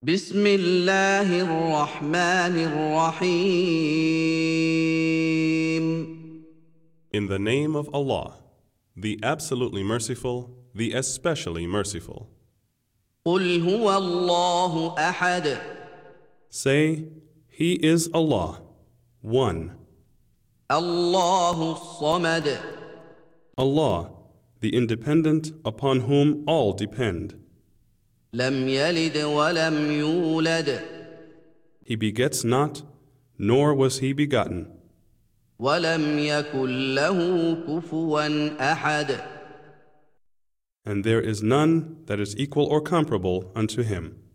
بسم الله الرحمن الرحيم In the name of Allah, the absolutely merciful, the especially merciful. قل هو الله أحد Say, He is Allah, one. الله الصمد Allah, the independent upon whom all depend. لم يلد ولم يولد He begets not, nor was He begotten. ولم يكن له كفوا أحد And there is none that is equal or comparable unto Him.